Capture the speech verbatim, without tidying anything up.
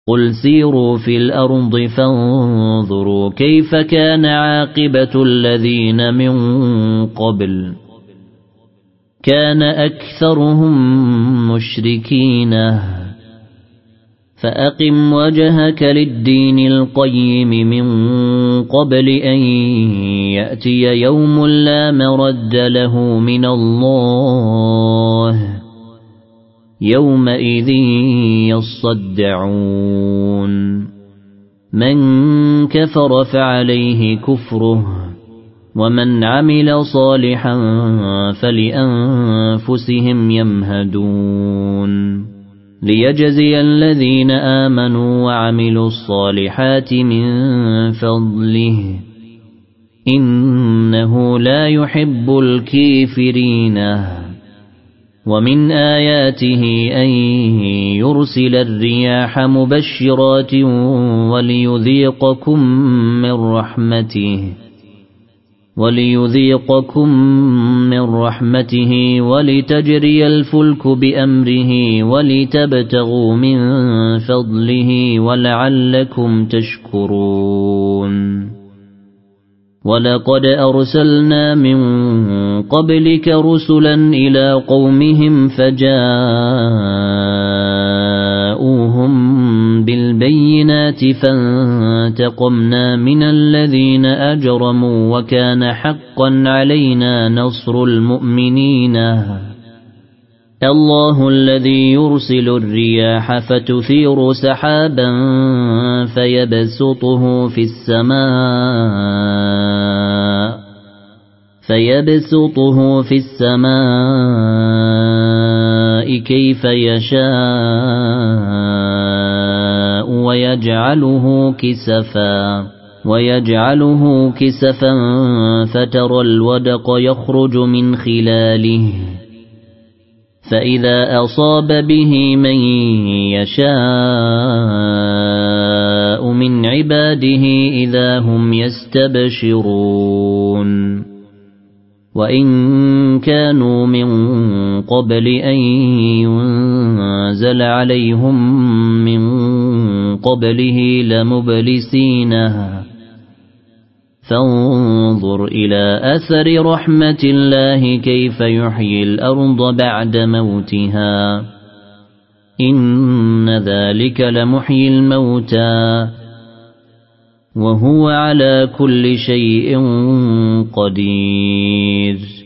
قل سيروا في الأرض فانظروا كيف كان عاقبة الذين من قبل كان أكثرهم مشركين فأقم وجهك للدين القيم من قبل أن يأتي يوم لا مرد له من الله يومئذ يصدعون من كفر فعليه كفره ومن عمل صالحا فلأنفسهم يمهدون ليجزي الذين آمنوا وعملوا الصالحات من فضله إنه لا يحب الكافرين ومن آياته أن يرسل الرياح مبشرات وليذيقكم من رحمته وليذيقكم من رحمته ولتجري الفلك بأمره ولتبتغوا من فضله ولعلكم تشكرون ولقد أرسلنا من قبلك رسلا إلى قومهم فجاءوهم بالبينات فانتقمنا من الذين أجرموا وكان حقا علينا نصر المؤمنين الله الذي يرسل الرياح فتثير سحابا فيبسطه في السماء فيبسطه في السماء كيف يشاء ويجعله كسفا ويجعله كسفا فترى الودق يخرج من خلاله فإذا أصاب به من يشاء من عباده إذا هم يستبشرون وإن كانوا من قبل أن ينزل عليهم من قبله لمبلسينها فانظر إلى أثر رحمة الله كيف يحيي الأرض بعد موتها إن ذلك لمحيي الموتى وهو على كل شيء قدير